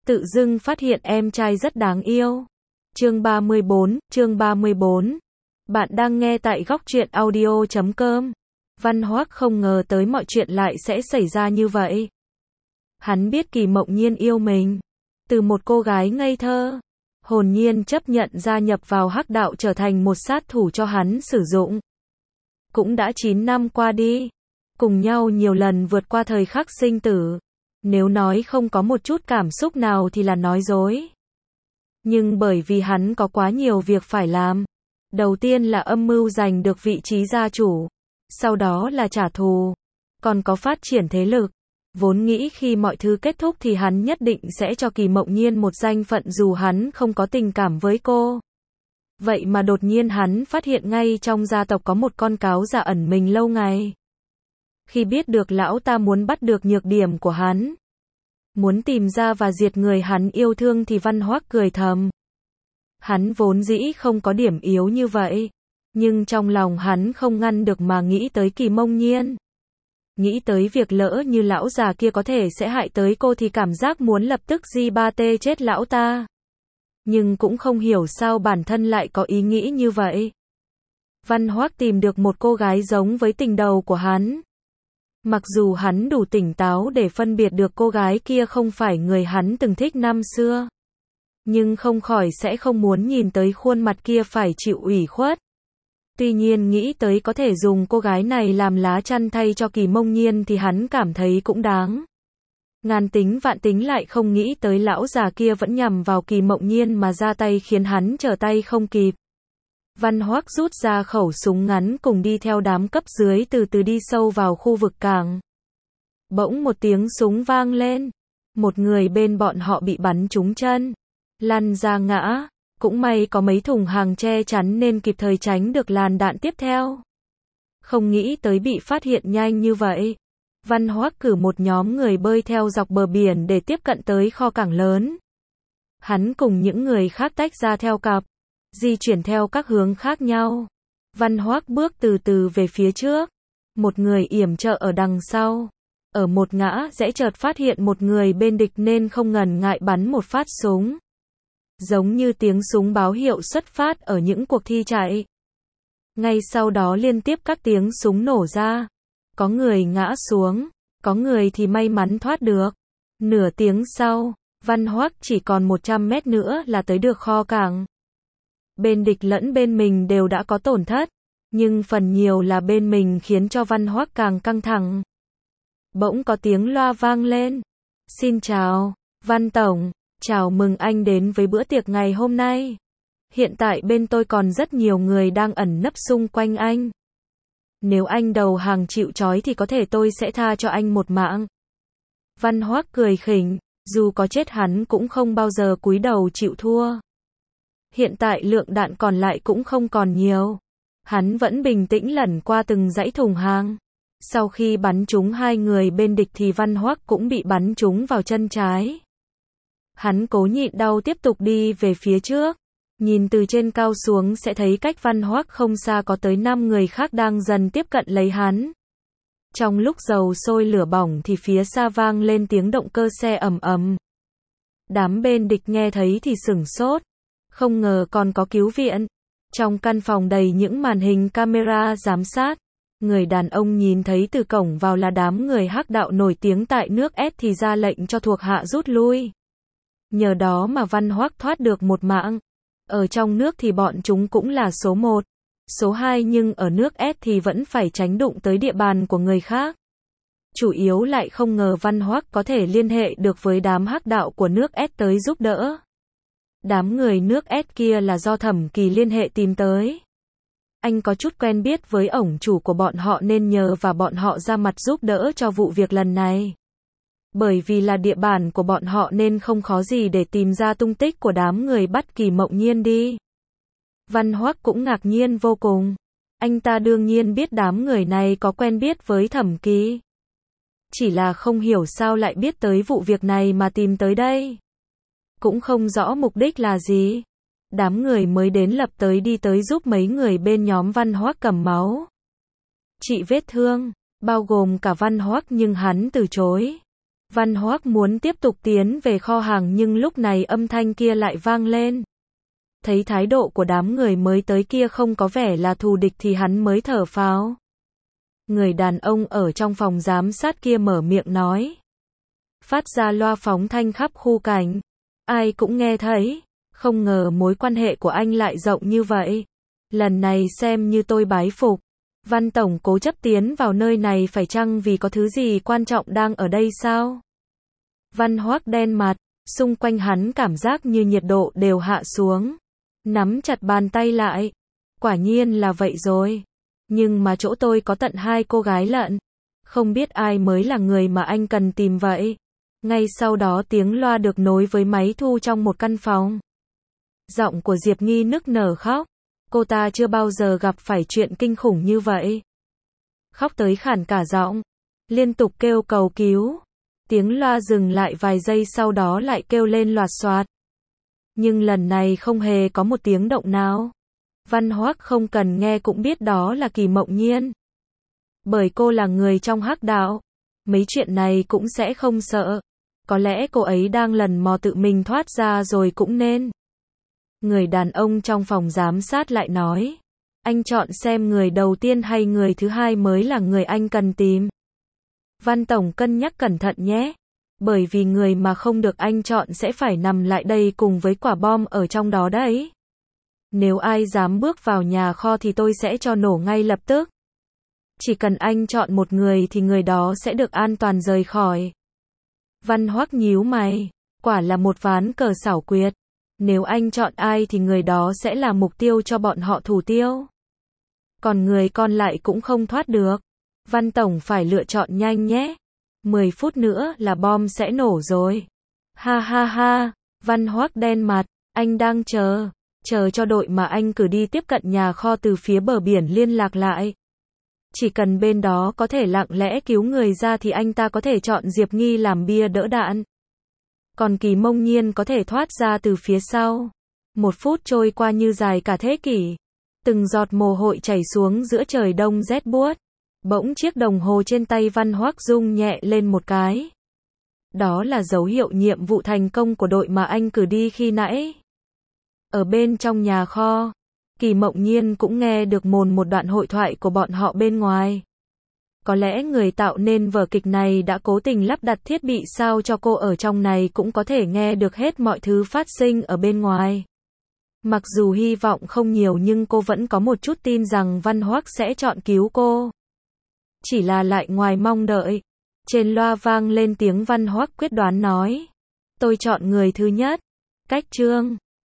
Tự dưng phát hiện em trai rất đáng yêu. Chương 34. Bạn đang nghe tại góc truyện audio.com. Văn Hoác không ngờ tới mọi chuyện lại sẽ xảy ra như vậy. Hắn biết Kỳ Mộng Nhiên yêu mình. Từ một cô gái ngây thơ, hồn nhiên chấp nhận gia nhập vào hắc đạo trở thành một sát thủ cho hắn sử dụng. Cũng đã 9 năm qua đi, cùng nhau nhiều lần vượt qua thời khắc sinh tử. Nếu nói không có một chút cảm xúc nào thì là nói dối. Nhưng bởi vì hắn có quá nhiều việc phải làm. Đầu tiên là âm mưu giành được vị trí gia chủ. Sau đó là trả thù. Còn có phát triển thế lực. Vốn nghĩ khi mọi thứ kết thúc thì hắn nhất định sẽ cho Kỳ Mộng Nhiên một danh phận dù hắn không có tình cảm với cô. Vậy mà đột nhiên hắn phát hiện ngay trong gia tộc có một con cáo già ẩn mình lâu ngày. Khi biết được lão ta muốn bắt được nhược điểm của hắn, muốn tìm ra và diệt người hắn yêu thương thì Văn Hoác cười thầm. Hắn vốn dĩ không có điểm yếu như vậy, nhưng trong lòng hắn không ngăn được mà nghĩ tới Kỳ Mộng Nhiên. Nghĩ tới việc lỡ như lão già kia có thể sẽ hại tới cô thì cảm giác muốn lập tức G3T chết lão ta. Nhưng cũng không hiểu sao bản thân lại có ý nghĩ như vậy. Văn Hoác tìm được một cô gái giống với tình đầu của hắn. Mặc dù hắn đủ tỉnh táo để phân biệt được cô gái kia không phải người hắn từng thích năm xưa, nhưng không khỏi sẽ không muốn nhìn tới khuôn mặt kia phải chịu ủy khuất. Tuy nhiên nghĩ tới có thể dùng cô gái này làm lá chắn thay cho Kỳ Mộng Nhiên thì hắn cảm thấy cũng đáng. Ngàn tính vạn tính lại không nghĩ tới lão già kia vẫn nhằm vào Kỳ Mộng Nhiên mà ra tay khiến hắn trở tay không kịp. Văn Hoác rút ra khẩu súng ngắn cùng đi theo đám cấp dưới từ từ đi sâu vào khu vực cảng. Bỗng một tiếng súng vang lên. Một người bên bọn họ bị bắn trúng chân, lăn ra ngã. Cũng may có mấy thùng hàng che chắn nên kịp thời tránh được làn đạn tiếp theo. Không nghĩ tới bị phát hiện nhanh như vậy. Văn Hoác cử một nhóm người bơi theo dọc bờ biển để tiếp cận tới kho cảng lớn. Hắn cùng những người khác tách ra theo cặp, di chuyển theo các hướng khác nhau. Văn Hoác bước từ từ về phía trước. Một người yểm trợ ở đằng sau. Ở một ngã rẽ chợt phát hiện một người bên địch nên không ngần ngại bắn một phát súng. Giống như tiếng súng báo hiệu xuất phát ở những cuộc thi chạy. Ngay sau đó liên tiếp các tiếng súng nổ ra. Có người ngã xuống, có người thì may mắn thoát được. Nửa tiếng sau, Văn Hoác chỉ còn 100 mét nữa là tới được kho cảng. Bên địch lẫn bên mình đều đã có tổn thất, nhưng phần nhiều là bên mình khiến cho Văn Hoác càng căng thẳng. Bỗng có tiếng loa vang lên. Xin chào, Văn Tổng, chào mừng anh đến với bữa tiệc ngày hôm nay. Hiện tại bên tôi còn rất nhiều người đang ẩn nấp xung quanh anh. Nếu anh đầu hàng chịu trói thì có thể tôi sẽ tha cho anh một mạng. Văn Hoác cười khỉnh, dù có chết hắn cũng không bao giờ cúi đầu chịu thua. Hiện tại lượng đạn còn lại cũng không còn nhiều. Hắn vẫn bình tĩnh lẩn qua từng dãy thùng hàng. Sau khi bắn trúng hai người bên địch thì Văn Hoác cũng bị bắn trúng vào chân trái. Hắn cố nhịn đau tiếp tục đi về phía trước. Nhìn từ trên cao xuống sẽ thấy cách Văn Hoác không xa có tới 5 người khác đang dần tiếp cận lấy hắn. Trong lúc dầu sôi lửa bỏng thì phía xa vang lên tiếng động cơ xe ầm ầm. Đám bên địch nghe thấy thì sửng sốt. Không ngờ còn có cứu viện. Trong căn phòng đầy những màn hình camera giám sát. Người đàn ông nhìn thấy từ cổng vào là đám người hắc đạo nổi tiếng tại nước S thì ra lệnh cho thuộc hạ rút lui. Nhờ đó mà Văn Hoác thoát được một mạng. Ở trong nước thì bọn chúng cũng là số 1, số 2 nhưng ở nước S thì vẫn phải tránh đụng tới địa bàn của người khác. Chủ yếu lại không ngờ Văn Hoác có thể liên hệ được với đám hắc đạo của nước S tới giúp đỡ. Đám người nước S kia là do Thẩm Kỳ liên hệ tìm tới. Anh có chút quen biết với ổng chủ của bọn họ nên nhờ và bọn họ ra mặt giúp đỡ cho vụ việc lần này. Bởi vì là địa bàn của bọn họ nên không khó gì để tìm ra tung tích của đám người bắt Kỳ Mộng Nhiên đi. Văn Hoác cũng ngạc nhiên vô cùng. Anh ta đương nhiên biết đám người này có quen biết với Thẩm Kỳ. Chỉ là không hiểu sao lại biết tới vụ việc này mà tìm tới đây. Cũng không rõ mục đích là gì. Đám người mới đến lập tới đi tới giúp mấy người bên nhóm Văn Hoác cầm máu. Trị vết thương, bao gồm cả Văn Hoác nhưng hắn từ chối. Văn Hoác muốn tiếp tục tiến về kho hàng nhưng lúc này âm thanh kia lại vang lên. Thấy thái độ của đám người mới tới kia không có vẻ là thù địch thì hắn mới thở phào. Người đàn ông ở trong phòng giám sát kia mở miệng nói. Phát ra loa phóng thanh khắp khu cảnh. Ai cũng nghe thấy. Không ngờ mối quan hệ của anh lại rộng như vậy. Lần này xem như tôi bái phục. Văn Tổng cố chấp tiến vào nơi này phải chăng vì có thứ gì quan trọng đang ở đây sao? Văn Hoác đen mặt, xung quanh hắn cảm giác như nhiệt độ đều hạ xuống. Nắm chặt bàn tay lại. Quả nhiên là vậy rồi. Nhưng mà chỗ tôi có tận 2 cô gái lận. Không biết ai mới là người mà anh cần tìm vậy. Ngay sau đó tiếng loa được nối với máy thu trong một căn phòng. Giọng của Diệp Nghi nức nở khóc. Cô ta chưa bao giờ gặp phải chuyện kinh khủng như vậy. Khóc tới khản cả giọng. Liên tục kêu cầu cứu. Tiếng loa dừng lại vài giây sau đó lại kêu lên loạt xoạt. Nhưng lần này không hề có một tiếng động nào. Văn Hoác không cần nghe cũng biết đó là Kỳ Mộng Nhiên. Bởi cô là người trong hắc đạo. Mấy chuyện này cũng sẽ không sợ. Có lẽ cô ấy đang lần mò tự mình thoát ra rồi cũng nên. Người đàn ông trong phòng giám sát lại nói. Anh chọn xem người đầu tiên hay người thứ hai mới là người anh cần tìm. Văn Tổng cân nhắc cẩn thận nhé. Bởi vì người mà không được anh chọn sẽ phải nằm lại đây cùng với quả bom ở trong đó đấy. Nếu ai dám bước vào nhà kho thì tôi sẽ cho nổ ngay lập tức. Chỉ cần anh chọn một người thì người đó sẽ được an toàn rời khỏi. Văn Hoác nhíu mày. Quả là một ván cờ xảo quyệt. Nếu anh chọn ai thì người đó sẽ là mục tiêu cho bọn họ thủ tiêu. Còn người còn lại cũng không thoát được. Văn Tổng phải lựa chọn nhanh nhé. 10 phút nữa là bom sẽ nổ rồi. Ha ha ha. Văn Hoác đen mặt. Anh đang chờ cho đội mà anh cử đi tiếp cận nhà kho từ phía bờ biển liên lạc lại. Chỉ cần bên đó có thể lặng lẽ cứu người ra thì anh ta có thể chọn Diệp Nghi làm bia đỡ đạn. Còn Kỳ Mông Nhiên có thể thoát ra từ phía sau. 1 phút trôi qua như dài cả thế kỷ. Từng giọt mồ hôi chảy xuống giữa trời đông rét buốt. Bỗng chiếc đồng hồ trên tay Văn Hoác rung nhẹ lên một cái. Đó là dấu hiệu nhiệm vụ thành công của đội mà anh cử đi khi nãy. Ở bên trong nhà kho, Kỳ Mộng Nhiên cũng nghe được một đoạn hội thoại của bọn họ bên ngoài. Có lẽ người tạo nên vở kịch này đã cố tình lắp đặt thiết bị sao cho cô ở trong này cũng có thể nghe được hết mọi thứ phát sinh ở bên ngoài. Mặc dù hy vọng không nhiều nhưng cô vẫn có một chút tin rằng Văn Hoác sẽ chọn cứu cô. Chỉ là lại ngoài mong đợi. Trên loa vang lên tiếng Văn Hoác quyết đoán nói. Tôi chọn người thứ nhất. Cách chương